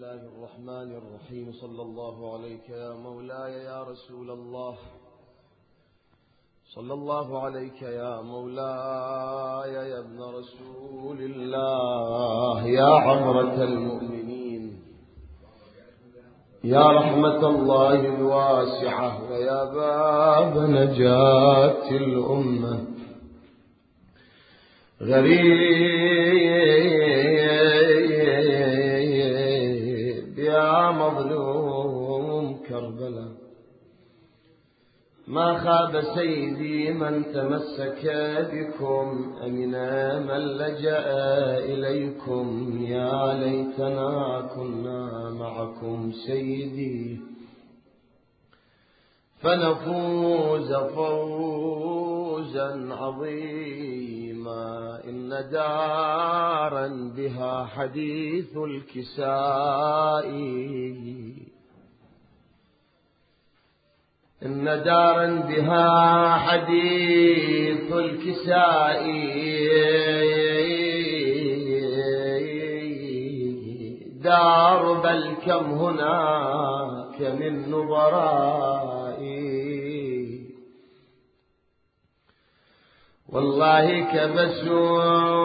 الله الرحمن الرحيم. صلى الله عليك يا مولاي يا رسول الله، صلى الله عليك يا مولاي يا ابن رسول الله، يا عمرة المؤمنين، يا رحمة الله الواسعة، ويا باب نجاة الأمة. غريب يا مظلوم كربلاء، ما خاب سيدي من تمسك بكم، أمنا من لجأ إليكم، يا ليتنا كنا معكم سيدي فنفوز فوزا عظيما. إن دارا بها حديث الكساء، إن دارا بها حديث الكساء، دار بل كم هناك من نظراء. والله كبسوا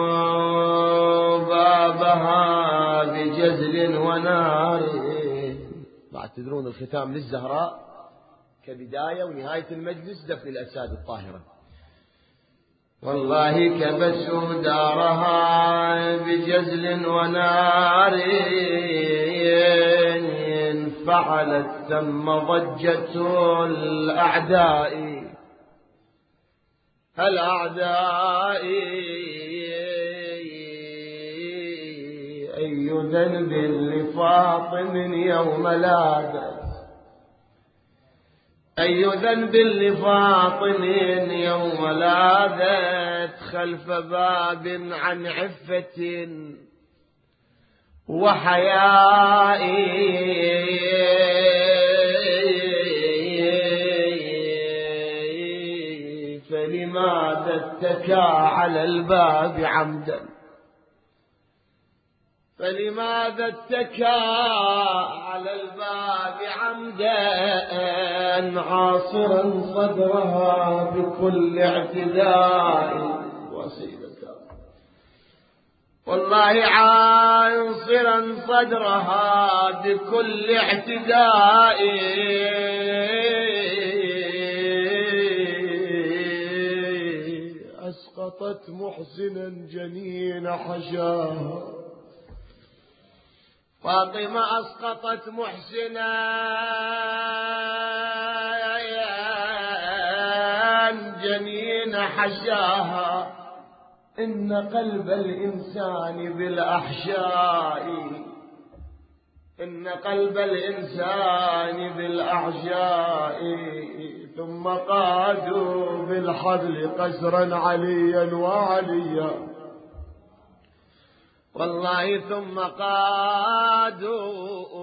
بابها بجزل ونار. بعد تدرون الختام للزهراء كبداية ونهاية المجلس دفن الأجساد الطاهرة. والله كبسوا دارها بجزل ونار، فعلت ثم ضجة الأعداء أي ذنب لفاطم يوم لاذت، أي ذنب لفاطم يوم لاذت، خلف باب عن عفة وحياء. فلماذا اتكى على الباب عمدا، فلماذا اتكى على الباب عمدا، عاصرا صدرها بكل اعتداء. وسيدك والله عاصرا صدرها بكل اعتداء، أسقطت محسنا جنين حشاها. فاطمة أسقطت محسنا جنين حشاها. إن قلب الإنسان بالأحشاء، إن قلب الإنسان بالأحشاء. ثم قادوا بالحبل قسرا عليا وعليا. والله ثم قادوا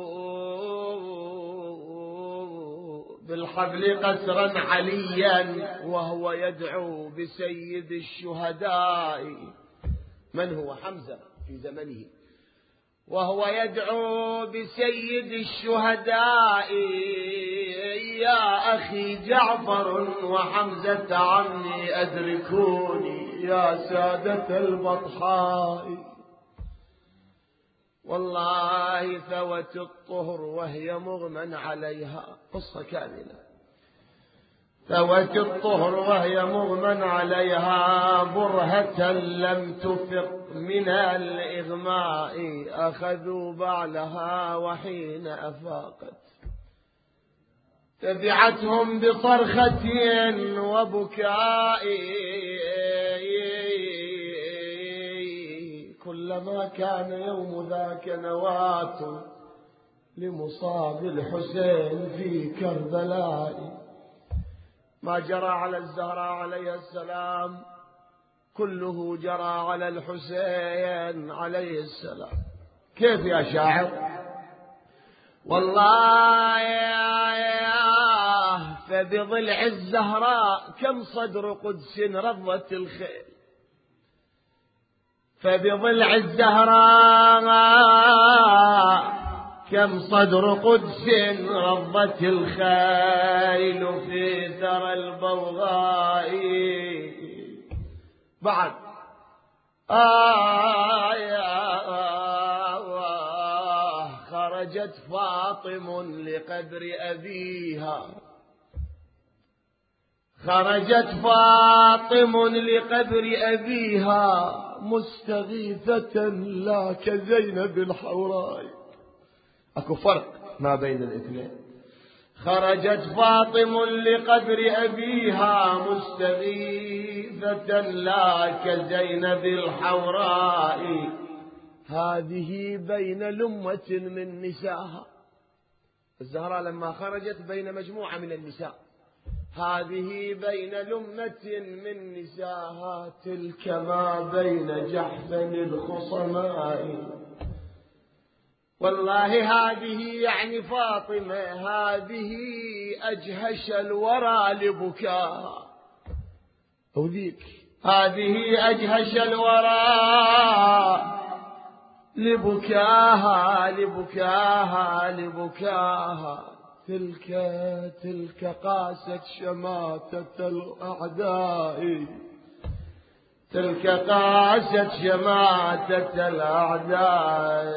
بالحبل قسرا عليا، وهو يدعو بسيد الشهداء. من هو؟ حمزة في زمنه، وهو يدعو بسيد الشهداء. يا أخي جعفر وحمزة عمي أدركوني، يا سادة البطحاء. والله ثوت الطهر وهي مغمى عليها، قصة كاملة. ثوت الطهر وهي مغمى عليها، برهة لم تفق من الإغماء. أخذوا بعلها وحين أفاقت تبعتهم بصرخة وبكاء. كلما كان يوم ذاك نواة لمصاب الحسين في كربلاء. ما جرى على الزهراء عليه السلام كله جرى على الحسين عليه السلام. كيف يا شاعر؟ والله يا فبضلع الزهراء كم صدر قدس رضت الخيل، فبضلع الزهراء كم صدر قدس رضت الخيل في ثرى البوغاء. بعد خرجت فاطم لقبر أبيها، خرجت فاطم لقبر أبيها مستغيثة لا كزينب الحوراء. أكو فرق ما بين الاثنين. خرجت فاطم لقبر أبيها مستغيثة لا كزينب الحوراء. هذه بين لمة من نسائها. الزهراء لما خرجت بين مجموعة من النساء، هذه بين لمة من نسائها، تلك ما بين جحفل الخصماء. والله هذه يعني فاطمة، هذه أجهش الورى لبكاها. وذيك هذه أجهش الورى لبكاها لبكاها لبكاها. تلك قاست شماتة الأعداء، تلك قاست شماتة الأعداء.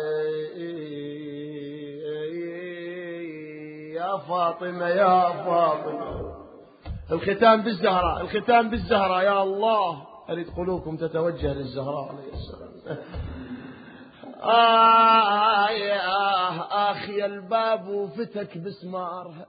يا فاطمة يا فاطمة. الختام بالزهراء، الختام بالزهراء. يا الله أريد قلوبكم تتوجه للزهراء عليه السلام. آخي الباب فتك بسمارها،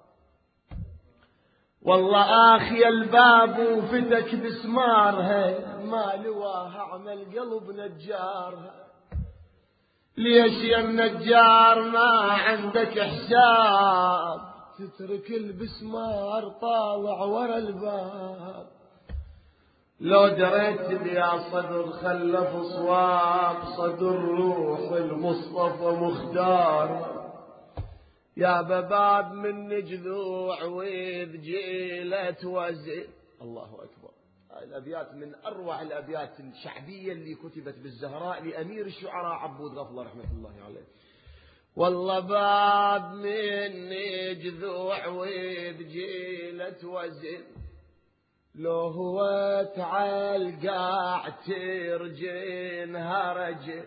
والله آخي الباب فتك بسمارها. ما لواها عمل قلب نجارها. ليش يا النجار ما عندك حساب تترك البسمار طالع ورا الباب؟ لو دريت يا صدر خلف صواب صدر روح المصطفى مختار. يا بباب من جذوع وإذ جيلت وزن. الله أكبر. الأبيات من أروع الأبيات الشعبية اللي كتبت بالزهراء لأمير الشعراء عبود غفلة رحمة الله عليه. والله باب من جذوع وإذ جيلت وزن، لو هو تعالقاع ترجينها رجل.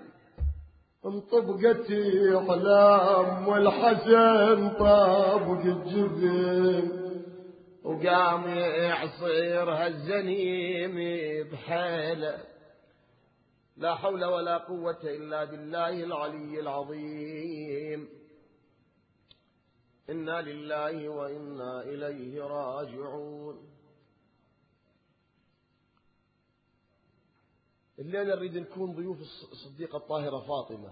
انطبقتي علام والحسن طابق الجبين، وقام يعصيرها الزنيم بحيله. لا حول ولا قوة إلا بالله العلي العظيم. إنا لله وإنا إليه راجعون. الليلة نريد نكون ضيوف الصديقة الطاهرة فاطمة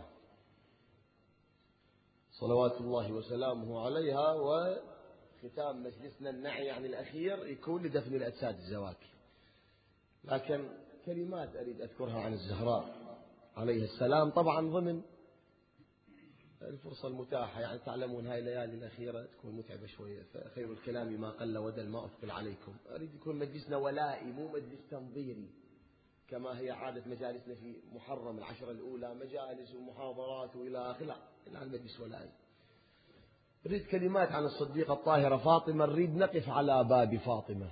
صلوات الله وسلامه عليها. وختام مجلسنا النعي يعني الأخير يكون لدفن الأجساد الزواكي. لكن كلمات أريد أذكرها عن الزهراء عليه السلام، طبعا ضمن الفرصة المتاحة. يعني تعلمون هاي الليالي الأخيرة تكون متعبة شوية، فخير الكلام ما قل ودل ما أثقل عليكم. أريد يكون مجلسنا ولائي مو مجلس تنظيري كما هي عادة مجالسنا في محرم العشرة الأولى، مجالس ومحاضرات وإلى آخره. لا، إلى المجلس ولائي. نريد كلمات عن الصديقة الطاهرة فاطمة. نريد نقف على باب فاطمة،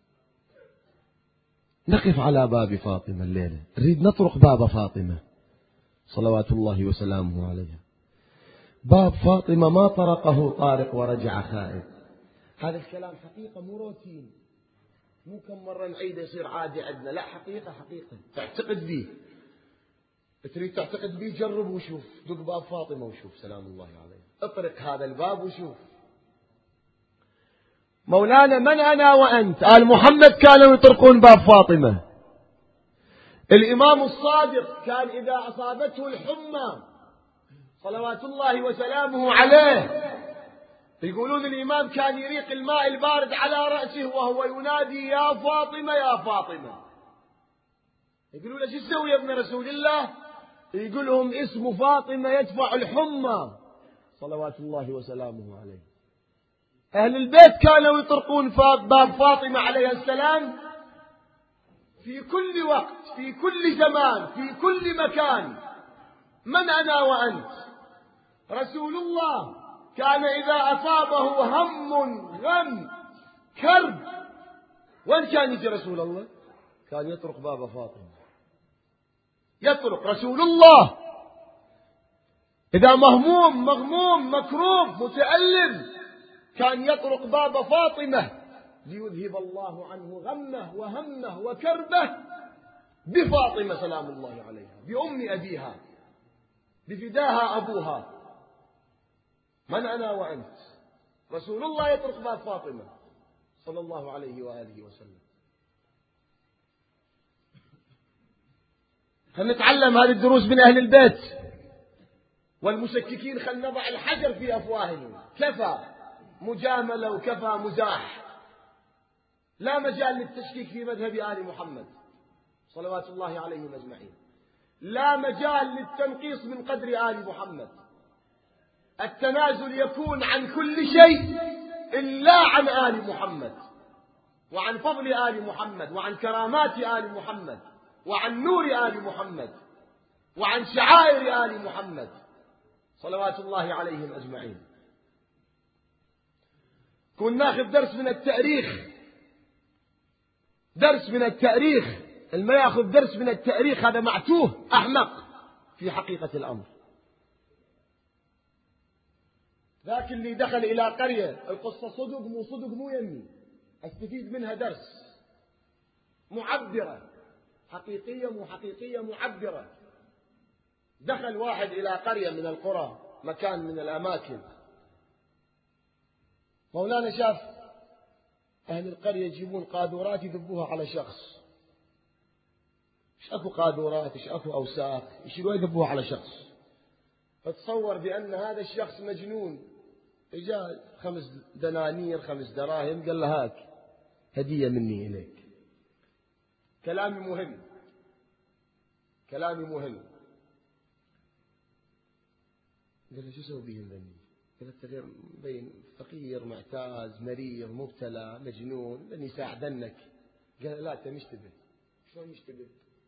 نقف على باب فاطمة الليلة. نريد نطرق باب فاطمة صلوات الله وسلامه عليها. باب فاطمة ما طرقه طارق ورجع خائف. هذا الكلام حقيقة مو روتين، مو كم مرة نعيده يصير عادي عندنا. لا، حقيقة حقيقة تعتقد به. تريد تعتقد به جرب وشوف. دق باب فاطمة وشوف سلام الله عليه. اطرق هذا الباب وشوف. مولانا من أنا وأنت؟ آل محمد كانوا يطرقون باب فاطمة. الإمام الصادق كان إذا أصابته الحمى صلوات الله وسلامه عليه يقولون الإمام كان يريق الماء البارد على رأسه وهو ينادي يا فاطمة يا فاطمة. يقولون له شو تسوي يا ابن رسول الله؟ يقول لهم اسم فاطمة يدفع الحمى صلوات الله وسلامه عليه. أهل البيت كانوا يطرقون باب فاطمة عليها السلام في كل وقت في كل زمان في كل مكان. من أنا وأنت؟ رسول الله كان إذا أصابه هم غم كرب وين كان يجي رسول الله؟ كان يطرق باب فاطمة. يطرق رسول الله إذا مهموم مغموم مكروب متألم كان يطرق باب فاطمة ليذهب الله عنه غمه وهمه وكربه بفاطمة سلام الله عليها، بأم أبيها، بفداها أبوها. من أنا وأنت؟ رسول الله يطرق باب فاطمة صلى الله عليه وآله وسلم. خلنا نتعلم هذه الدروس من أهل البيت. والمشككين خلنا نضع الحجر في أفواههم. كفى مجاملة وكفى مزاح. لا مجال للتشكيك في مذهب آل محمد صلوات الله عليهم أجمعين. لا مجال للتنقيص من قدر آل محمد. التنازل يكون عن كل شيء إلا عن آل محمد، وعن فضل آل محمد، وعن كرامات آل محمد، وعن نور آل محمد، وعن شعائر آل محمد صلوات الله عليهم أجمعين. كنا ناخذ درس من التاريخ، درس من التاريخ. اللي ياخذ درس من التاريخ هذا معتوه أحمق في حقيقة الأمر. ذاك اللي دخل إلى قرية القصة صدق مو صدق مو يمي، استفيد منها درس. معبرة حقيقية مو حقيقية معبرة. دخل واحد إلى قرية من القرى، مكان من الأماكن. مولانا شاف أهل القرية يجيبون قاذورات يذبوها على شخص. إيش أكو قاذورات، إيش أكو أوساخ، يشيلوها يذبوها على شخص. فتصور بأن هذا الشخص مجنون. إجا 5 دنانير 5 دراهم، قال له هاك هدية مني إليك. كلامي مهم، كلامي مهم. قال له شو اسوي بهم ذني؟ قال له غير بين فقير معتاز مريض مبتلى مجنون لن يساعدنك. قال لا أنت مشتبه. شلون مشتبه؟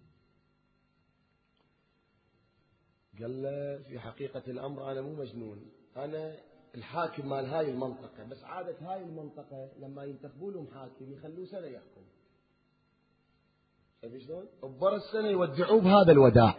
قال له في حقيقة الأمر أنا مو مجنون، أنا الحاكم مال هاي المنطقة، بس عادة هاي المنطقة لما ينتخبوا لهم حاكم يخلوه سنة يحكم. شايف شلون؟ ببر السنة يودعوه بهذا الوداع.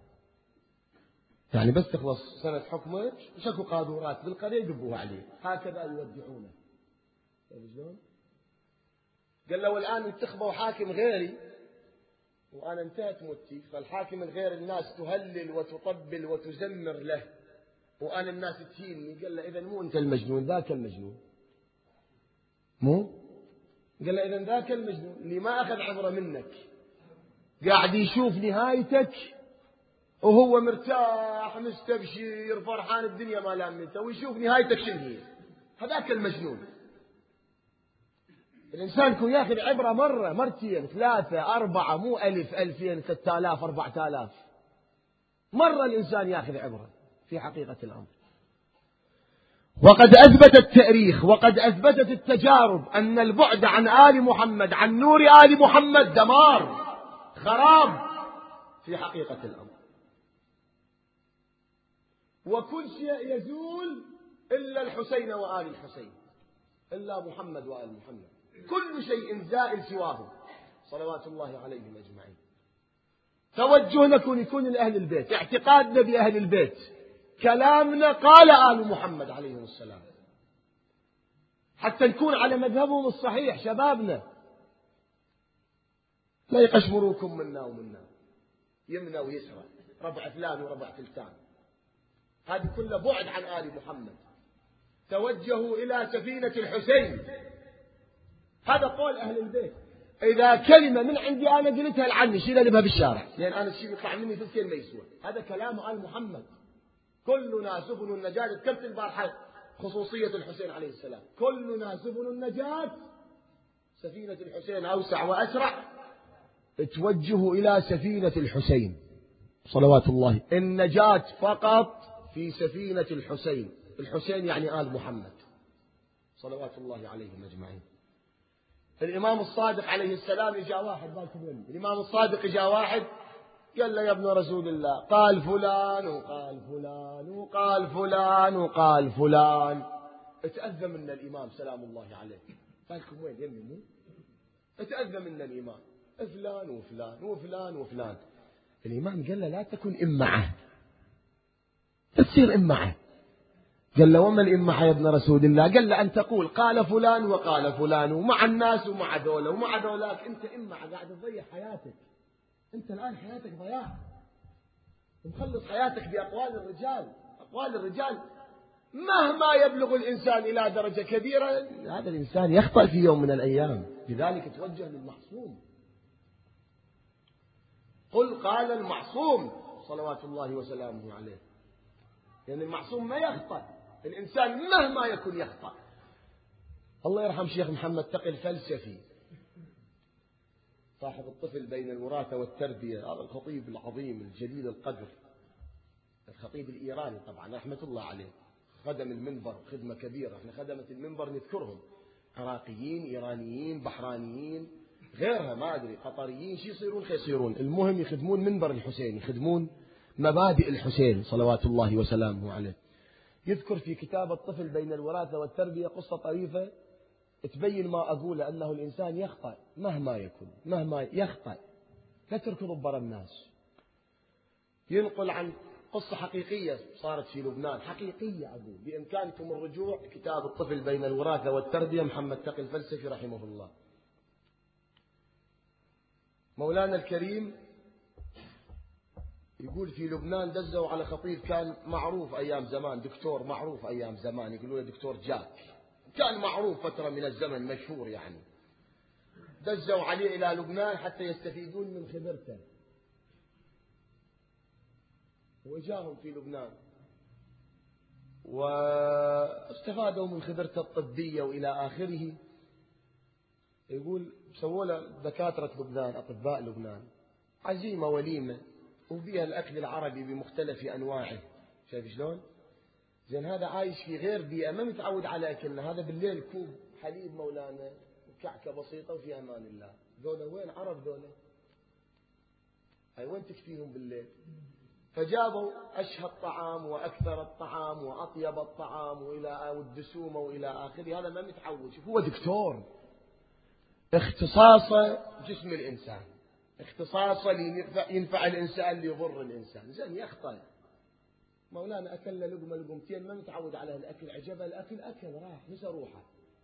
يعني بس تخلص سنة حكمه شكو قاذورات بالقرية يذبوها عليه، هكذا يودعونه. شايف شلون؟ قال له والآن انتخبوا حاكم غيري وأنا انتهت مدتي، فالحاكم الغير الناس تهلل وتطبل وتزمر له وأنا الناس تهينني. قال له إذن مو أنت المجنون، ذاك المجنون. مو؟ قال له إذن ذاك المجنون اللي ما أخذ عبرة منك، قاعد يشوف نهايتك وهو مرتاح مستبشر فرحان الدنيا ما لامته، ويشوف نهايتك شنو هي. هذاك المجنون. الإنسان يكون ياخذ عبرة مرة مرتين 3 4 مو 1000 2000 3000 4000 مرة. الإنسان ياخذ عبرة في حقيقة الأمر. وقد أثبت التاريخ وقد أثبتت التجارب أن البعد عن آل محمد عن نور آل محمد دمار خراب في حقيقة الأمر. وكل شيء يزول إلا الحسين وآل الحسين، إلا محمد وآل محمد. كل شيء زائل سواه صلوات الله عليهم أجمعين. توجهنا يكون لأهل البيت، اعتقادنا بأهل البيت، كلامنا قال آل محمد عليهم السلام، حتى نكون على مذهبهم الصحيح. شبابنا لا يقشمروكم منا ومنا، يمنى ويسرى، ربع فلان وربع فلتان. هذه كلها بعد عن آل محمد. توجهوا إلى سفينة الحسين. هذا قول أهل البيت. إذا كلمة من عندي أنا قلتها لعني شيلها لبها بالشارع، لأن أنا الشيء يطلع مني ثلثين ما يسوى. هذا كلام آل محمد. كلنا سبل النجاة. ذكرت البارحة خصوصية الحسين عليه السلام. كلنا سبل النجاة، سفينة الحسين أوسع وأسرع. اتوجهوا إلى سفينة الحسين صلوات الله. النجاة فقط في سفينة الحسين. الحسين يعني آل محمد صلوات الله عليهم أجمعين. الإمام الصادق عليه السلام إجا واحد، الإمام الصادق إجا واحد قال له يا ابن رسول الله قال فلان وقال فلان وقال فلان وقال فلان. اتأذى منا الإمام سلام الله عليه. قال لكم وين يمي مو؟ اتأذى منا الإمام فلان وفلان وفلان وفلان. الإمام قال له لا تكن إمعة، لا تصير إمعة. قال له وما الإمعة يا ابن رسول الله؟ قال له أن تقول قال فلان وقال فلان ومع الناس ومع ذولا ومع ذولاك. أنت إمعة قاعد تضيع حياتك. أنت الآن حياتك ضياع، مخلص حياتك بأقوال الرجال. أقوال الرجال مهما يبلغ الإنسان إلى درجة كبيرة هذا الإنسان يخطأ في يوم من الأيام. لذلك توجه للمعصوم. قل قال المعصوم صلوات الله وسلامه عليه. يعني المعصوم ما يخطأ، الإنسان مهما يكن يخطأ. الله يرحم شيخ محمد تقي الفلسفي صاحب الطفل بين الوراثة والتربية، هذا الخطيب العظيم الجليل القدر، الخطيب الإيراني طبعا رحمة الله عليه، خدم المنبر خدمة كبيرة. احنا خدمة المنبر نذكرهم، عراقيين إيرانيين بحرانيين غيرها ما أدري قطريين شي يصيرون خيصيرون، المهم يخدمون منبر الحسين، يخدمون مبادئ الحسين صلوات الله وسلامه عليه. يذكر في كتاب الطفل بين الوراثة والتربية قصة طريفة تبين ما أقوله، أنه الإنسان يخطأ مهما يكن، مهما يخطأ لا تركضوا برا الناس. ينقل عن قصة حقيقية صارت في لبنان، حقيقية أقول، بإمكانكم الرجوع كتاب الطفل بين الوراثة والتربية محمد تقي الفلسفي رحمه الله. مولانا الكريم يقول في لبنان دزوا على خطيب كان معروف أيام زمان، دكتور معروف أيام زمان، يقولوا له دكتور جاك، كان معروف فترة من الزمن مشهور يعني. دزوا عليه إلى لبنان حتى يستفيدون من خبرته، وجاهم في لبنان واستفادوا من خبرته الطبية وإلى آخره. يقول سووا له دكاترة لبنان أطباء لبنان عزيمة وليمة وبيها الأكل العربي بمختلف أنواعه. شايف شلون؟ زين هذا عايش في غير بيئة، ما متعود على أكلنا. هذا بالليل كوب حليب مولانا وكعكة بسيطة وفي أمان الله. ذولا وين عرب ذولا؟ هاي وين تكفيهم بالليل؟ فجابوا أشهى الطعام وأكثر الطعام وأطيب الطعام والدسومة وإلى آخره. هذا ما متعود. شوف هو دكتور اختصاصه جسم الإنسان، اختصاصه ينفع الإنسان ليضر الإنسان. زين يخطأ مولانا أكل لقمة لقمتين ما متعود على الأكل، عجبه الأكل أكل راح نسى روحه.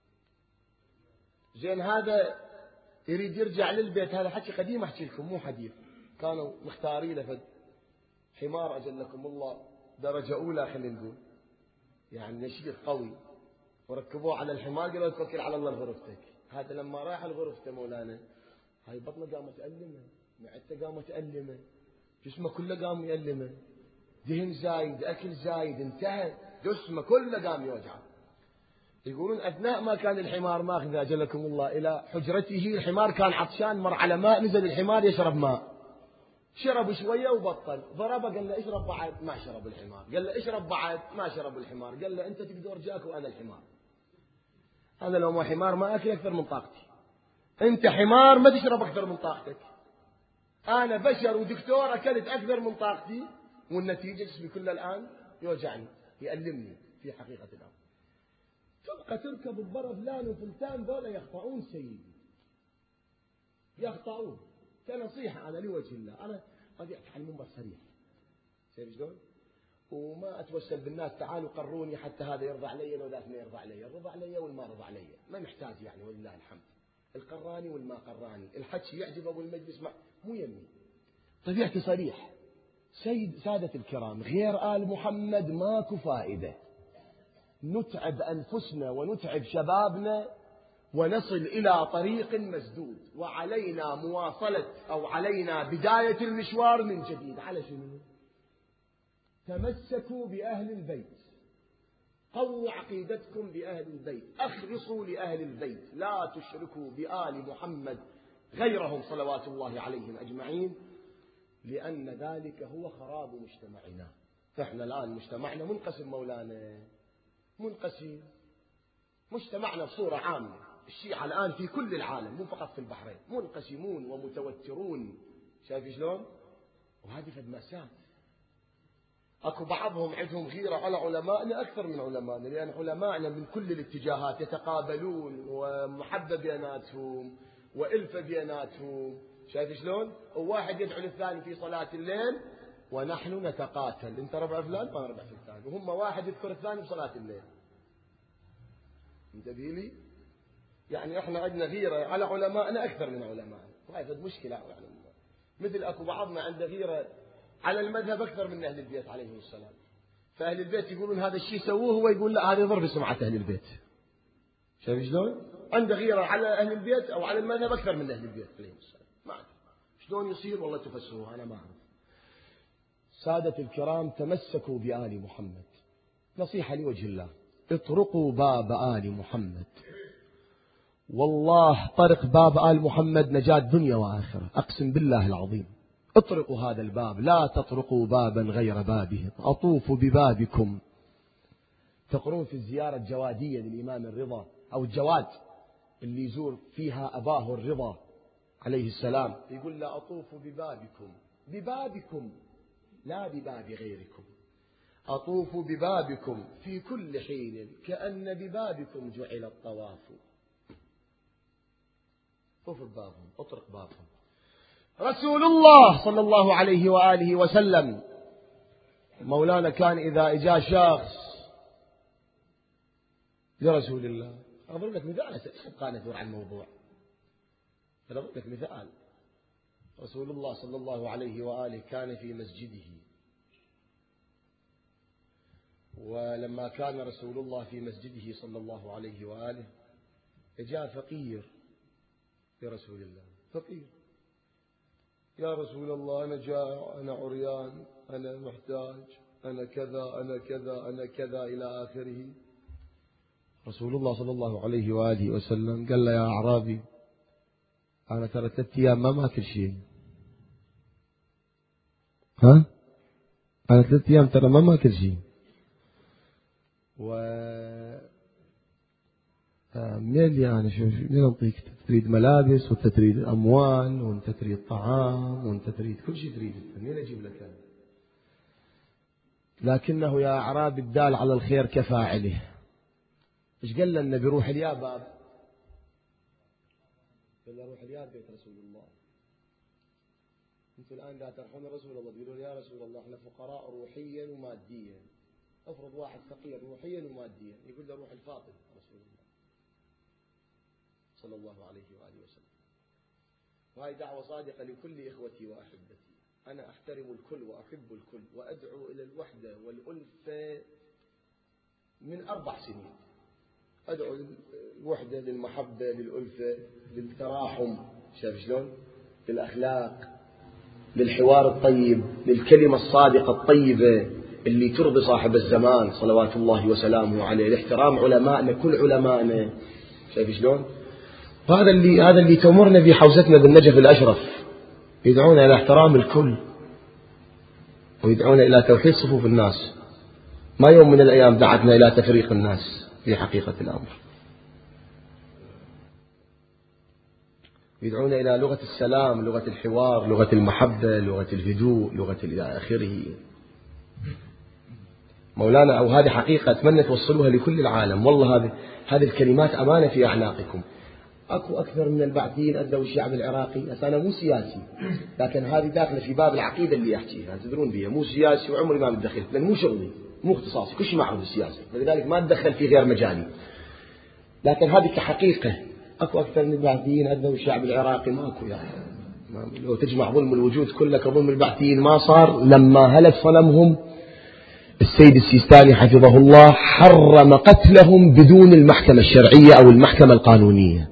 زين هذا يريد يرجع للبيت، هذا حكي قديم أحكي لكم مو حديث. كانوا مختارين له حمار أجلكم الله درجة أولى خلينا نقول، يعني نشيط قوي، وركبوه على الحمار قالوا توكل على الله لغرفتك. هذا لما راح لغرفته مولانا هاي بطنه قامت تألمه، معدته قامت تألمه، جسمه كله قام يألمه، دهن زايد، أكل زايد، انتهى جسمه كله قام يوجعه. يقولون أثناء ما كان الحمار ماخذ أجلكم الله إلى حجرته، الحمار كان عطشان مر على ماء، نزل الحمار يشرب ماء، شرب شوية وبطل، ضربه قال له اشرب بعد، ما شرب الحمار، قال له اشرب بعد، ما شرب الحمار، قال له أنت تقدر جاك وأنا الحمار، أنا لو ما حمار ما أكل أكثر من طاقتي، أنت حمار ما تشرب أكثر من طاقتك، أنا بشر ودكتور أكلت أكثر من طاقتي، والنتيجة جسمي كله الآن يوجعني يألمني في حقيقة الأمر. تبقى تركب الضرب فلان وفلتان ذولا يخطئون سيدي، يخطئون. كنصيحة أنا لوجه الله، أنا قد أحكي عن المنبر صريح، شايف شلون؟ وما أتوسل بالناس تعالوا قروني حتى هذا يرضى علي لو ذاك ما يرضى علي، الرضى علي والما رضى علي ما محتاج يعني، ولله الحمد. القراني والما قراني، الحكي يعجب أبو المجلس مو يمي، طبيعتي صريح. سادة الكرام، غير آل محمد ماكو فائدة، نتعب أنفسنا ونتعب شبابنا ونصل إلى طريق مسدود، وعلينا مواصلة أو علينا بداية المشوار من جديد. على شنو؟ تمسكوا بأهل البيت، قووا عقيدتكم بأهل البيت، أخلصوا لأهل البيت، لا تشركوا بآل محمد غيرهم صلوات الله عليهم أجمعين، لأن ذلك هو خراب مجتمعنا. فإحنا الآن مجتمعنا منقسم مولانا، منقسم مجتمعنا بصورة عامة، الشيعة الآن في كل العالم مو فقط في البحرين منقسمون ومتوترون، شايف شلون؟ وهذه قد مأساة. أكو بعضهم عندهم غيرة على علمائنا أكثر من علمائنا، لأن علمائنا من كل الاتجاهات يتقابلون ومحبة بيناتهم وإلفة بيناتهم. شايف شلون؟ وواحد يدعو للثاني في صلاة الليل ونحن نتقاتل، أنت ربع فلان ما ربع فلان، وهم واحد يذكر الثاني بصلاة الليل. انتبه لي؟ يعني احنا عندنا غيرة على علمائنا أكثر من علمائنا، وهذا مشكلة. يعني مثل أكو بعضنا عنده غيرة على المذهب أكثر من أهل البيت عليهم السلام. فأهل البيت يقولون هذا الشيء سووه، هو يقول لا، هذا ضرب سمعة أهل البيت. شايف شلون؟ عنده غيرة على أهل البيت أو على المذهب أكثر من أهل البيت عليهم السلام. ما أعرف شلون يصير، والله تفسروه أنا ما أعرف. سادة الكرام، تمسكوا بآل محمد، نصيحة لوجه الله، اطرقوا باب آل محمد. والله طرق باب آل محمد نجاة دنيا وآخرة، أقسم بالله العظيم. اطرقوا هذا الباب، لا تطرقوا بابا غير بابهم. أطوفوا ببابكم. تقرون في الزيارة الجوادية للإمام الرضا أو الجواد اللي يزور فيها أباه الرضا عليه السلام، يقول لا أطوف ببابكم، ببابكم لا بباب غيركم. أطوف ببابكم في كل حين كأن ببابكم جعل الطواف. طوف ببابهم، اطرق بابهم. رسول الله صلى الله عليه وآله وسلم مولانا كان إذا إجا شخص لرسول الله، أضرب لك مثال أبقى ندور عن الموضوع، أضرب لك مثال. رسول الله صلى الله عليه وآله كان في مسجده، ولما كان رسول الله في مسجده صلى الله عليه وآله جاء فقير لرسول الله، فقير: يا رسول الله أنا جائع، أنا عريان، أنا محتاج، أنا كذا أنا كذا أنا كذا إلى آخره. رسول الله صلى الله عليه وآله وسلم قال له: يا أعرابي، أنا ترى 3 أيام ما ماكل شيء. ها؟ أنا 3 أيام ترى ما ماكل شيء. منين يعني شو منين أعطيك؟ تريد ملابس، وأنت تريد أموال، وأنت تريد طعام، وأنت تريد كل شيء تريد، منين أجيب لك أنا؟ لكنه يا أعرابي الدال على الخير كفاعله. إيش قال له النبي؟ روح اليا باب، قال له روح اليا بيت رسول الله. أنتم الآن لا ترحمون رسول الله، تقولون يا رسول الله احنا فقراء روحيا وماديا. افرض واحد فقير روحيا وماديا، يقول له روح الفاطمة رسول الله صلى الله عليه وآله وسلم. وهي دعوة صادقة لكل إخوتي وأحبتي. أنا أحترم الكل وأحب الكل وأدعو إلى الوحدة والألفة من 4 سنين. أدعو للوحدة، للمحبة، للألفة، للتراحم، شايف شلون؟ للأخلاق، للحوار الطيب، للكلمة الصادقة الطيبة اللي ترضي صاحب الزمان صلوات الله وسلامه عليه، لاحترام علمائنا كل علمائنا، شايف شلون؟ هذا اللي تمرنا به حوزتنا بالنجف الأشرف، يدعون إلى احترام الكل ويدعون إلى توحيد صفوف الناس. ما يوم من الأيام دعتنا إلى تفريق الناس في حقيقة الأمر. يدعون إلى لغة السلام، لغة الحوار، لغة المحبة، لغة الهدوء، لغة إلى آخره. مولانا، أو هذه حقيقة أتمنى توصلوها لكل العالم. والله هذه الكلمات أمانة في أعناقكم. أكو أكثر من البعثيين أدوا الشعب العراقي. أنا مو سياسي، لكن هذه داخلة في باب العقيدة اللي أحكيها، تدرون بها. مو سياسي وعمري ما متدخل، لأن مو شغلي، مو اختصاصي، كل شيء معروف بالسياسة، لذلك ما أتدخل في غير مجالي. لكن هذه كحقيقة. أكو أكثر من البعثيين أدوا الشعب العراقي، ماكو يعني. لو تجمع ظلم الوجود كله كظلم البعثيين ما صار. لما هلك صنمهم السيد السيستاني حفظه الله حرم قتلهم بدون المحكمة الشرعية أو المحكمة القانونية.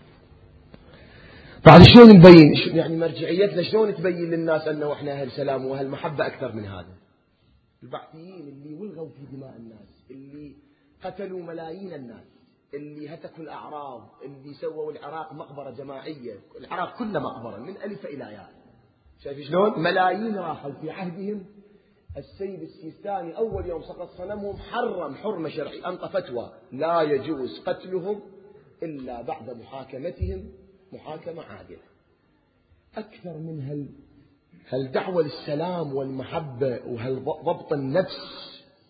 بعد شلون نبين يعني مرجعيتنا؟ شلون تبين للناس أنه إحنا أهل سلام وأهل محبة أكثر من هذا؟ البعثيين اللي ولغوا في دماء الناس، اللي قتلوا ملايين الناس، اللي هتكوا الأعراض، اللي سووا العراق مقبرة جماعية. العراق كله مقبرة من ألف إلى ياء. شايف شلون؟ ملايين راحوا في عهدهم. السيد السيستاني أول يوم سقط صنمهم حرم حرمة شرعية، أنطى فتوى لا يجوز قتلهم إلا بعد محاكمتهم محاكمة عادلة. أكثر من هالدعوة للسلام والمحبة وهالضبط النفس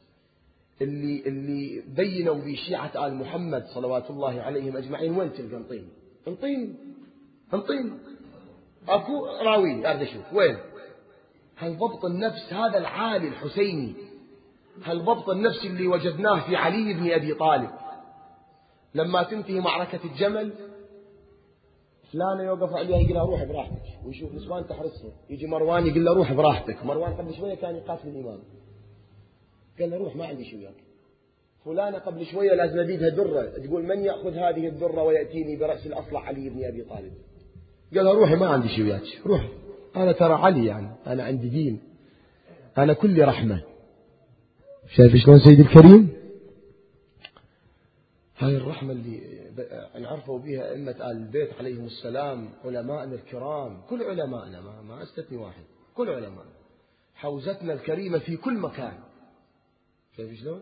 اللي بينوا به شيعة آل محمد صلوات الله عليهم أجمعين، وين تلقى انطين أكو راوي أرد أشوف وين هالضبط النفس هذا العالي الحسيني، هالضبط النفس اللي وجدناه في علي بن أبي طالب. لما تنتهي معركة الجمل فلان يوقف عليها يقول له روح براحتك، ويشوف نسوان تحرسها، يجي مروان يقول له روح براحتك. مروان قبل شوية كان يقاتل الإمام، قال له روح ما عندي شو وياك. فلانة قبل شوية لازم أبيدها درة، تقول من يأخذ هذه الدرة ويأتيني برأس الأصلع علي بن أبي طالب. قال له روحي ما عندي شو وياك، روح، أنا ترى علي، يعني أنا عندي دين، أنا كلي رحمة. شايف شلون سيد الكريم؟ هاي الرحمة اللي نعرفوا بها أئمة آل البيت عليهم السلام، علماءنا الكرام، كل علماءنا ما استثني واحد، كل علماءنا حوزتنا الكريمة في كل مكان. شايف شلون؟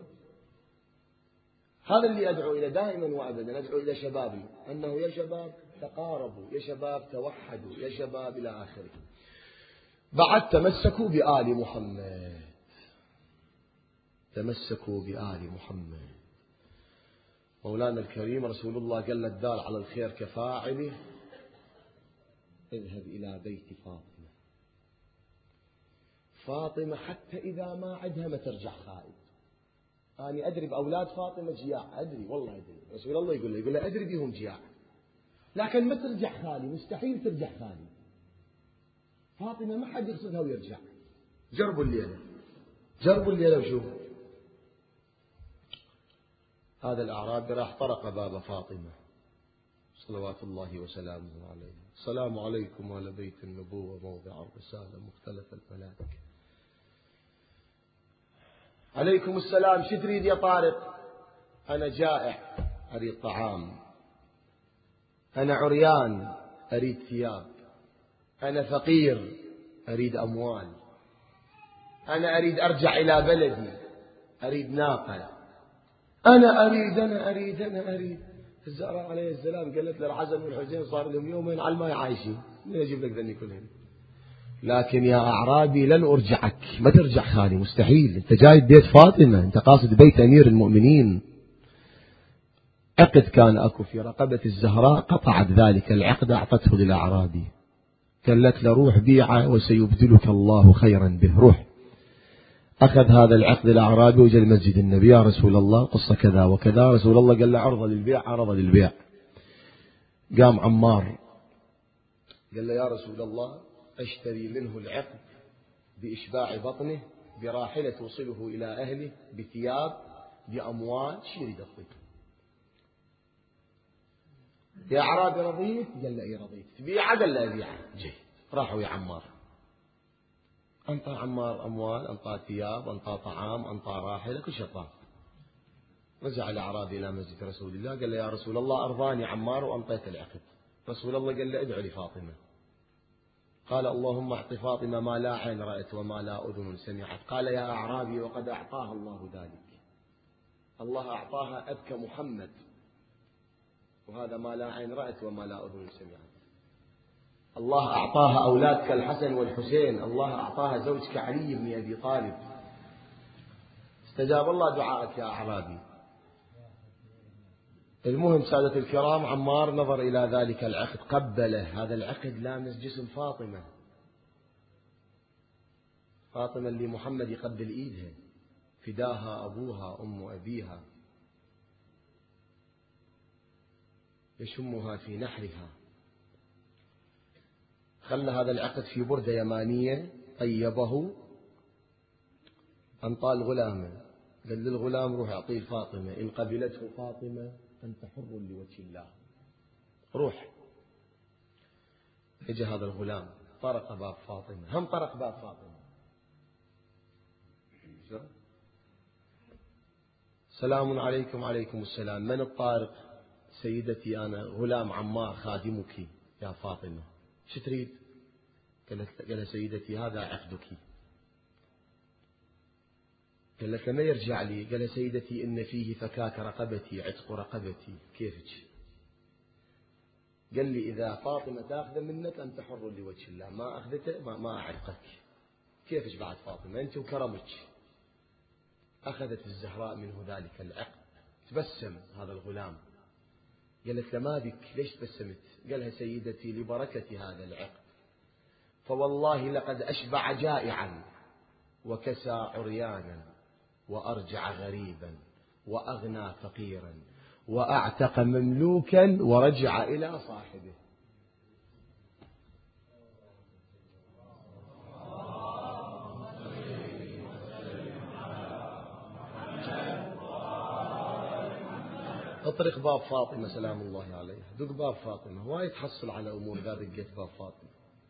هذا اللي أدعو إلى دائما وأبدا، أدعو إلى شبابي أنه يا شباب تقاربوا، يا شباب توحدوا، يا شباب إلى آخره. بعد تمسكوا بآل محمد، تمسكوا بآل محمد. مولانا الكريم رسول الله قال له الدال على الخير كفاعله، اذهب إلى بيت فاطمة. فاطمة حتى إذا ما عدها ما ترجع خائب. أنا أدري بأولاد فاطمة جياع، أدري والله أدري، رسول الله يقول له أدري بهم جياع، لكن ما ترجع خالي، مستحيل ترجع خالي. فاطمة ما حد يقصدها ويرجع. جربوا الليلة وشوفوا. هذا الأعرابي راح طرق باب فاطمة صلوات الله وسلامه عليه. السلام عليكم أهل بيت النبوة موضع الرسالة مختلف الملائكة. عليكم السلام، شو تريد يا طارق؟ أنا جائع أريد طعام، أنا عريان أريد ثياب، أنا فقير أريد أموال، أنا أريد أرجع إلى بلدي، أريد ناقة، أنا أريد. الزهراء عليه السلام قالت له الحسن والحسين صار لهم يومين على الماء عايشين، من أجيب لك ذني كلهم؟ لكن يا أعرابي لن أرجعك، ما ترجع خالي، مستحيل. أنت جاي بيت فاطمة، أنت قاصد بيت أمير المؤمنين. عقد كان أكو في رقبة الزهراء، قطعت ذلك العقد أعطته للأعرابي، قالت له روح بيعه وسيبدلك الله خيرا به، روح. أخذ هذا العقد الأعرابي وجاء لمسجد النبي، يا رسول الله قصة كذا وكذا. رسول الله قال له عرض للبيع. قام عمار قال له يا رسول الله أشتري منه العقد بإشباع بطنه، براحلة توصله إلى أهله، بثياب، بأموال، شو يريد الطيب؟ يا أعرابي رضيت؟ قال له إيه رضيت. تبيعه؟ قال له أبيعه. جي راحوا يا عمار، أنطى عمار أموال، أنطى ثياب، أنطى طعام، أنطى راحلة، كل شيء طاف. رجع الأعرابي إلى مسجد رسول الله قال له يا رسول الله أرضاني عمار وأنطيت العقد. رسول الله قال له ادعو لفاطمة. قال اللهم اعط فاطمة ما لا عين رأت وما لا أذن سمعت. قال يا أعرابي وقد أعطاها الله ذلك، الله أعطاها أبك محمد، وهذا ما لا عين رأت وما لا أذن سمعت. الله أعطاها أولادك الحسن والحسين، الله أعطاها زوجك علي بن أبي طالب. استجاب الله دعائك يا أعرابي. المهم سادة الكرام، عمار نظر إلى ذلك العقد، قبله. هذا العقد لامس جسم فاطمة، فاطمة اللي محمد يقبل إيدها، فداها أبوها أم أبيها، يشمها في نحرها. خلى هذا العقد في بردة يمانية، طيبه، أنطى الغلام، قال للغلام روح أعطيه فاطمة، إن قبلته فاطمة أنت حر لوجه الله، روح. اجى هذا الغلام طرق باب فاطمة، هم طرق باب فاطمة. سلام عليكم. عليكم السلام. من الطارق؟ سيدتي أنا غلام عمار خادمك يا فاطمة، شو تريد؟ قال سيدتي هذا عقدك. قال لك ما يرجع لي؟ قال سيدتي إن فيه فكاك رقبتي، عتق رقبتي، كيفك؟ قال لي إذا فاطمة تأخذ منك أنت حر لوجه الله، ما أخذته ما أعرقك. كيفش بعد فاطمة أنت وكرمك؟ أخذت الزهراء منه ذلك العقد. تبسم هذا الغلام، قالت له ما بك ليش تبسمت؟ قالها سيدتي لبركة هذا العقد، فوالله لقد أشبع جائعا وكسى عريانا وأرجع غريبا وأغنى فقيرا وأعتق مملوكا ورجع إلى صاحبه. اطرق باب فاطمة سلام الله عليها، دق باب فاطمة، وايد تحصل على أمور ذا. دقيت باب فاطمة،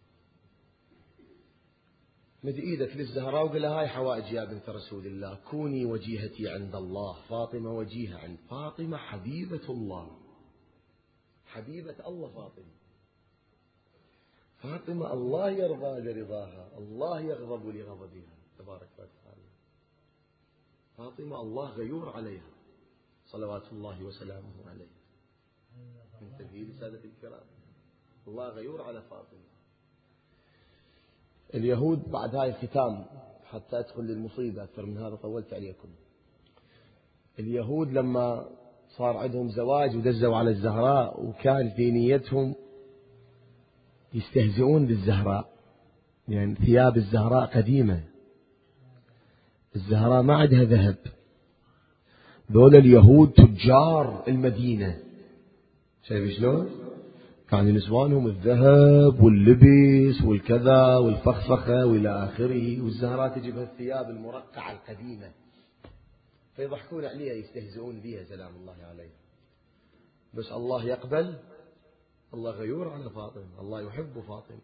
مد إيدك للزهراء وقل لها هاي حوائج يا بنت رسول الله، كوني وجيهتي عند الله. فاطمة وجيهة عند فاطمة، حبيبة الله، حبيبة الله. فاطمة الله يرضى لرضاها، الله يغضب لغضبها تبارك وتعالى. فاطمة الله غيور عليها صلوات الله وسلامه عليه. انتبهي سادة الكرام، الله غيور على فاطمة. اليهود بعد هاي الختام حتى أدخل للمصيبة أكثر من هذا طولت عليكم. اليهود لما صار عندهم زواج ودزوا على الزهراء، وكان في نيتهم يستهزئون بالزهراء، يعني ثياب الزهراء قديمة، الزهراء ما عندها ذهب. ذول اليهود تجار المدينة، شايف شلون؟ يعني نسوانهم الذهب واللبس والكذا والفخفخة وإلى آخره، والزهراء تجيب الثياب المرقعة القديمة، فيضحكون عليها يستهزئون بها سلام الله عليها. بس الله يقبل، الله غيور على فاطمة، الله يحب فاطمة.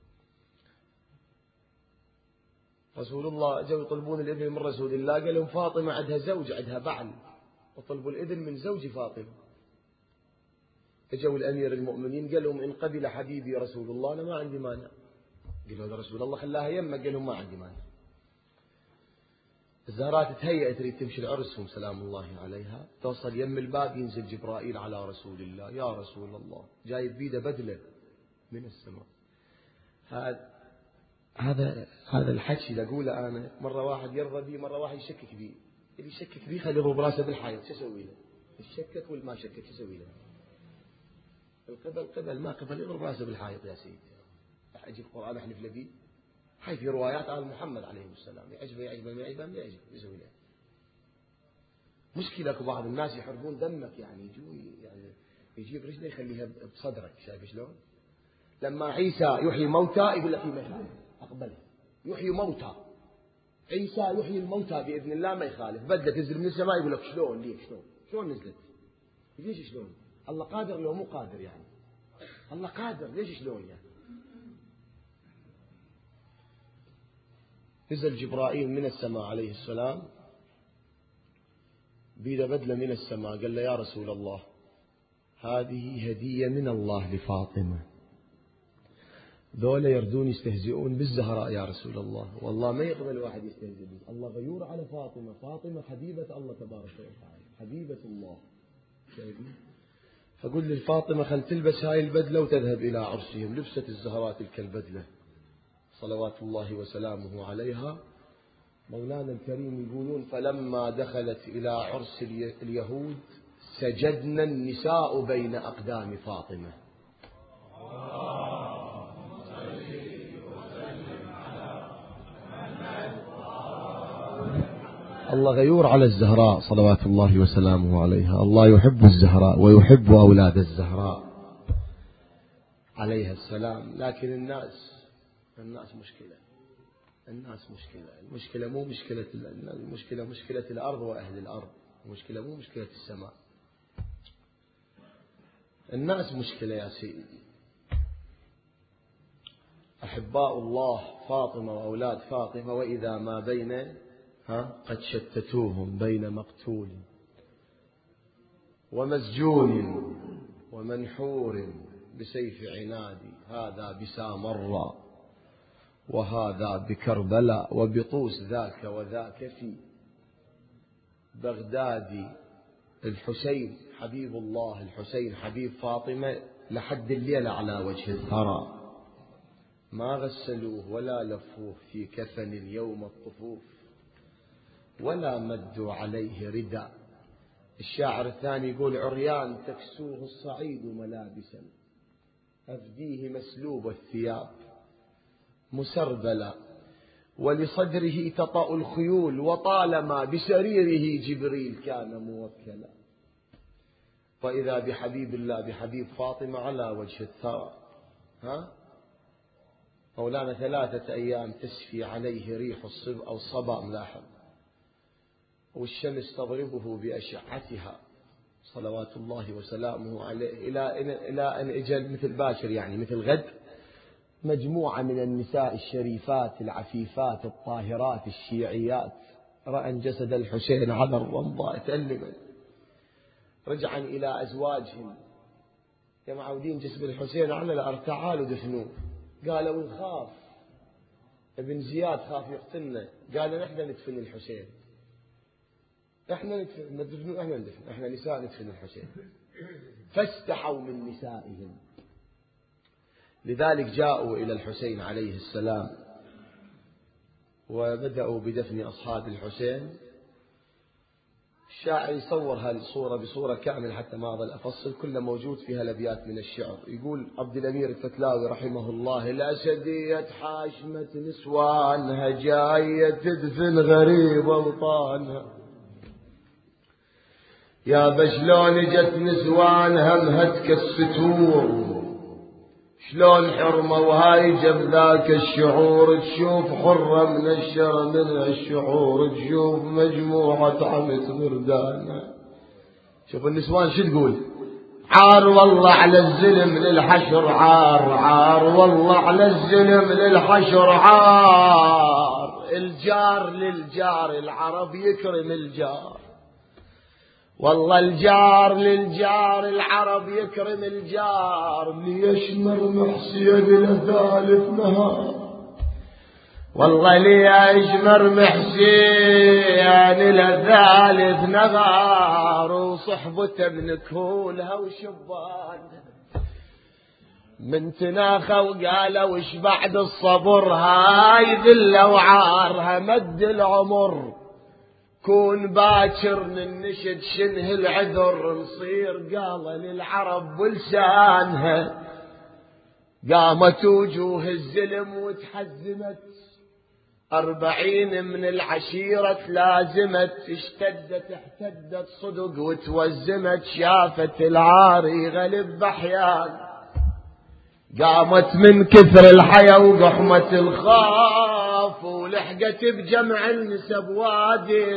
رسول الله جاءوا يطلبون الإذن من رسول الله، قال لهم فاطمة عندها زوج عندها بعل، وطلبوا الإذن من زوج فاطمة. اجوا الأمير المؤمنين قال لهم إن قبل حبيبي رسول الله أنا ما عندي مانع. قالوا هذا رسول الله خلاها يمه، قال لهم ما عندي مانع. الزهراء تتهيأ تريد تمشي لعرسهم سلام الله عليها، توصل يم الباب ينزل جبرائيل على رسول الله، يا رسول الله، جايب بيده بدلة من السماء. هذا الحكي اللي أقوله أنا، مرة واحد يرضى بي، مرة واحد يشكك بي. اللي يشكك بي خليه يضرب راسه بالحائط، شو أسوي له؟ الشكك والما شكك شو أسوي له؟ القبل ما قبل يضرب راسه بالحائط يا سيدي. أجيب قرآن أحلف لبي؟ هاي في روايات عن محمد عليه السلام، يعجبه ما يعجبه يسوي له. مشكلة بعض الناس يحرقون دمك، يعني يجيب رجله يخليها بصدرك، شايف شلون؟ لما عيسى يحيي موتى يقول لك ما يخالف، أقبله يحيي موتى، عيسى يحيي الموتى بإذن الله ما يخالف. بدلة تنزل من السماء يقول لك شلون؟ ليه شلون نزلت؟ ليش شلون؟ الله قادر لو مو قادر يعني؟ الله قادر ليش شلون يعني؟ نزل جبرائيل من السماء عليه السلام بيد بدلة من السماء، قال له يا رسول الله هذه هدية من الله لفاطمة، ذولا يردون يستهزئون بالزهراء يا رسول الله، والله ما يقبل واحد يستهزئ به، الله غيور على فاطمة، فاطمة حبيبة الله تبارك وتعالى، حبيبة الله. فقل للفاطمة خل تلبس هاي البدلة وتذهب إلى عرسهم. لبست الزهراء تلك البدلة صلوات الله وسلامه عليها. مولانا الكريم يقولون فلما دخلت إلى عرس اليهود سجدنا النساء بين أقدام فاطمة. الله غيور على الزهراء صلوات الله وسلامه عليها، الله يحب الزهراء ويحب أولاد الزهراء عليها السلام. لكن الناس مشكلة، المشكلة مو مشكلة، المشكلة مشكلة الأرض وأهل الأرض، المشكلة مو مشكلة السماء. الناس مشكلة يا سيدي. أحباء الله فاطمة وأولاد فاطمة وإذا ما بين قد شتتوهم بين مقتول ومسجون ومنحور بسيف عنادي، هذا بسامراء وهذا بكربلاء وبطوس ذاك وذاك في بغداد. الحسين حبيب الله، الحسين حبيب فاطمة، لحد الليل على وجه الثرى، ما غسلوه ولا لفوه في كفن يوم الطفوف، ولا مدوا عليه رداء. الشاعر الثاني يقول: عريان تكسوه الصعيد ملابسا، أفديه مسلوب الثياب مسربلا، ولصدره تطأ الخيول، وطالما بسريره جبريل كان موكلا. وإذا بحبيب الله بحبيب فاطمة على وجه الثرى، مولانا 3 أيام تسفي عليه ريح الصب أو الصبا ملاحظ، والشمس تضربه بأشعتها صلوات الله وسلامه عليه، إلى أن أجل مثل باكر، يعني مثل غد، مجموعة من النساء الشريفات العفيفات الطاهرات الشيعيات رأى جسد الحسين على الرمضاء تألما، رجعا إلى أزواجهم: يا معودين جسد الحسين على الأرض، تعالوا دفنوه. قالوا: نخاف، ابن زياد خاف يقتلنا. قال: نحن ندفن الحسين، احنا ندفن، ما تدفنوا احنا ندفن، احنا نساء ندفن الحسين. فاستحوا من نسائهم، لذلك جاءوا إلى الحسين عليه السلام وبدأوا بدفن أصحاب الحسين. الشاعر يصور هذه الصورة بصورة كاملة حتى ما أظل أفصل، كله موجود فيها الأبيات من الشعر. يقول عبد الأمير الفتلاوي رحمه الله: الأسدية حاشمة نسوانها، جاية تدفن غريب أوطانها، يا بشلون جت نسوانها مهتك الستور، شلون حرمة وهايجة بذاك الشعور، تشوف حرة من الشر من الشعور، تشوف مجموعة عمت غردانة. شوف النسوان شو تقول: عار والله على الزلم للحشر، عار عار والله على الزلم للحشر، عار. الجار للجار، العرب يكرم الجار، والله الجار للجار، العرب يكرم الجار. ليشمر محسين لثالث نهار، والله ليشمر محسين لثالث نهار، وصحبته من كهولها وشبان من تناخه، وقالوا: وش بعد الصبر، هاي ذله وعارها مد العمر، كون باكر ننشد شنه العذر، نصير قال للعرب ولسانها. قامت وجوه الزلم وتحزمت، 40 من العشيرة لازمت، اشتدت احتدت صدق وتوزمت، شافت العاري غلب بحيان، قامت من كثر الحيا وقحمة الخاف، ولحقت بجمع النسب وادي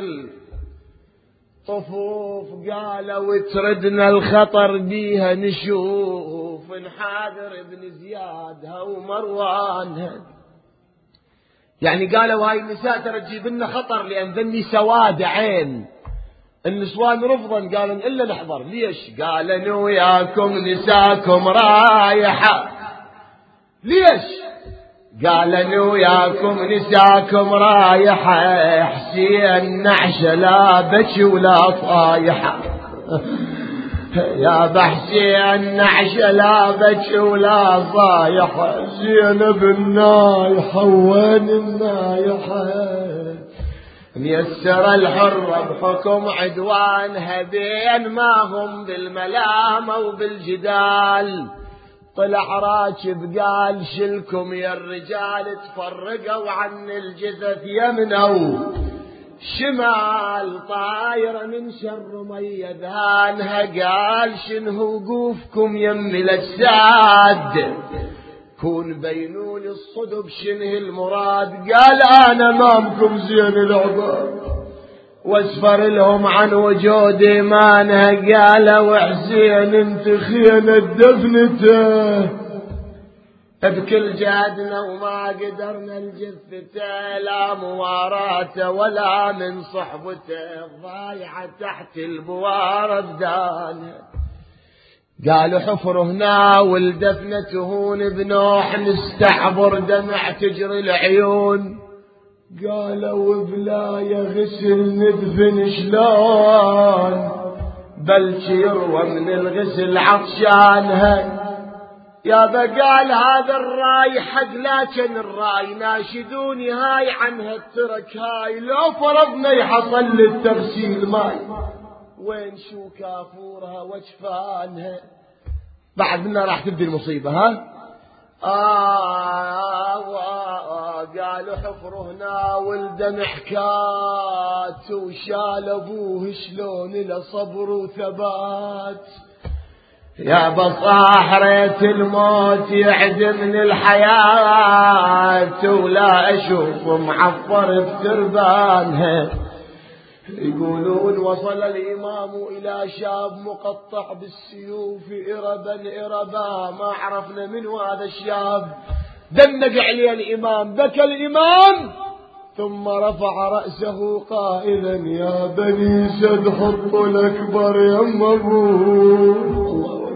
الطفوف، قالوا: تردنا الخطر بيها نشوف، نحاذر ابن زيادها ومروانها. يعني قالوا هاي النساء ترى تجيب لنا خطر، لأن ذني سواد عين. النسوان رفضا قالوا: إلا نحضر. ليش؟ قال: أنا وياكم نساكم رايحة. ليش؟ قال: أنا وياكم نساكم رايحة، حسين نعشة لا بكي ولا صايحة، يا بحسين نعشة لا بكي ولا صايحة، زينب النايحة وين النايحة، ميسر الحرة بحكم عدوانها، بين ما هم بالملامة وبالجدال، طلع راكب قال: شلكم يا الرجال، تفرقوا عن الجثث يمنوا شمال، طايرة من شر مي ذهانها، قال: شنه وقوفكم يم الأجساد، كون بينوني الصدب شنه المراد، قال: أنا أمامكم زين العباد، واسفر لهم عن وجود إيمانها، قال: وحسين انت خيانة دفنته، بكل جهدنا وما قدرنا الجثته، لا مواراته ولا من صحبته، ضايعة تحت البوار بدانه، قالوا: حفر هنا والدفنة تهون بنوح، نستعبر دمع تجري العيون، قالوا: بلا يغسل ندفن شلون، بل يروى من الغسل عطشانها، يا بقال هذا الراي حق لكن الراي ناشدوني هاي عنها الترك هاي لو فرضنا يحصل للتغسيل ماي وين شو كافورها وجفانها بعد منا راح تبدي المصيبة ها قالوا حفر هنا ولده محكات وشال ابوه شلون له صبر وثبات يا بصاحرة الموت يعدمني الحياة ولا أشوف معفر بتربانها يقولون وصل الإمام إلى شاب مقطع بالسيوف إربا ما عرفنا من هذا الشاب دنق عليه الإمام بكى الإمام ثم رفع رأسه قائلا يا بني سد حطوا الأكبر يم أبوه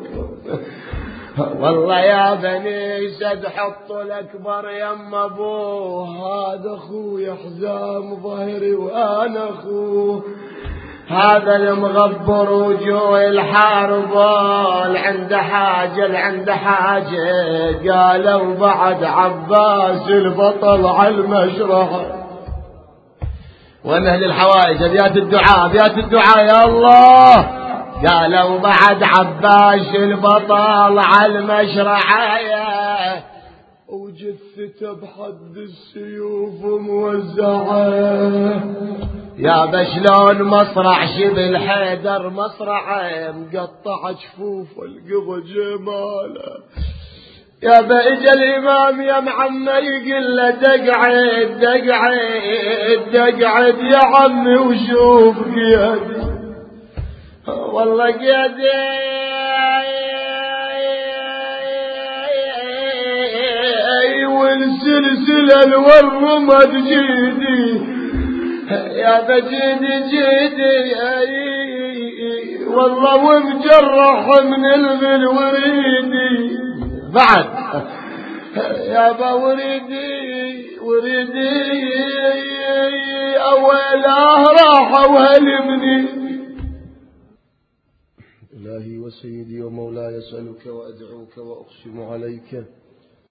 والله يا بني سد حطوا الأكبر يم أبوه هذا أخوي حزام ظهري وأنا أخوه هذا المغبر وجوه الحارب عنده حاجة قالوا بعد عباس البطل على المشرحة وأن أهل الحوائج أبيات الدعاء يا الله قالوا بعد عباس البطل على المشرحة وجثته بحد السيوف موزعة يا بشلون مصرع شبل حيدر مصرعه مقطع جفوف القضى جماله يا بإجا الإمام يا معمى يقول له دقعد يا عمي وشوف قيادي والله قيادي والسلسلة الورمة جيدي يا بجيدي والله ومجرح من الغل وريدي بعد يا وريدي أولاه راح وهلمني إلهي وسيدي ومولاي أسألك وأدعوك وأقسم عليك